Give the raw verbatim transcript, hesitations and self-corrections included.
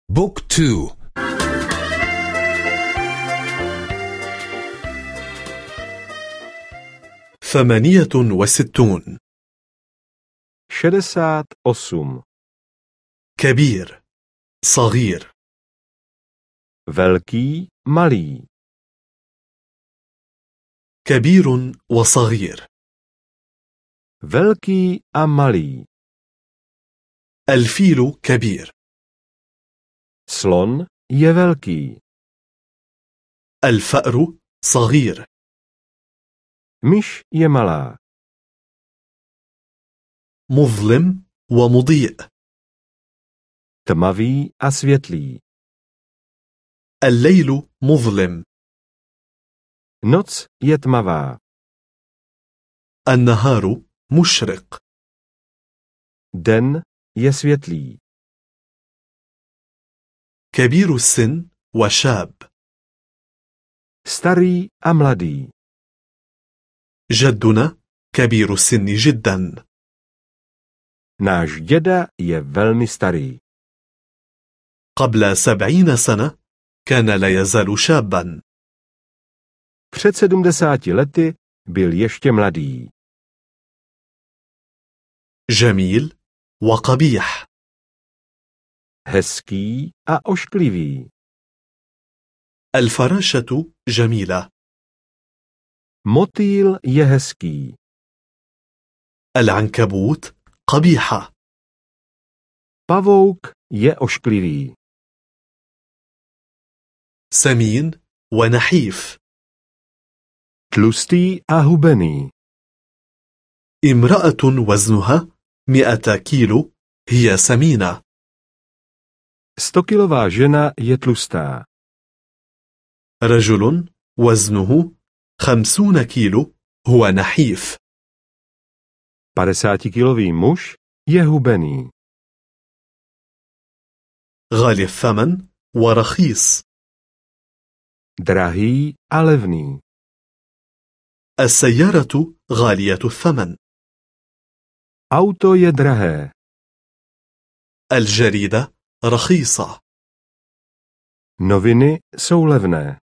بوك تو. ثمانية وستون. šedesát osm. كبير صغير. Velký, malý. كبير وصغير. Velký a malý. الفيل كبير. Slon je velký. الفأر صغير. Myš je malá. مظلم ومضيء. Tmavý a světlý. الليل مظلم. Noc je tmavá. النهار مشرق. Den je světlý. كبير السن وشاب. Starý a mladý. جدنا كبير السن جدا. Náš děda je velmi starý. قبل سبعين سنة كان لا يزال شابا. Před sedmdesáti lety byl ještě mladý. جميل وقبيح. Hezký a ošklivý. الفراشة جميلة. Motýl je hezký. العنكبوت قبيحة. Pavouk je ošklivý. سمين ونحيف. Tlustý a hubený. امرأة وزنها مئة كيلو هي سمينة. Stokilová žena je tlustá. رجل وزنه خمسون كيلو هو نحيف. Padesátikilový muž je hubený. غالي الثمن ورخيص. Drahý a levný. السيارة غالية الثمن. Auto je drahé. الجريدة رخيصة. Noviny jsou levné.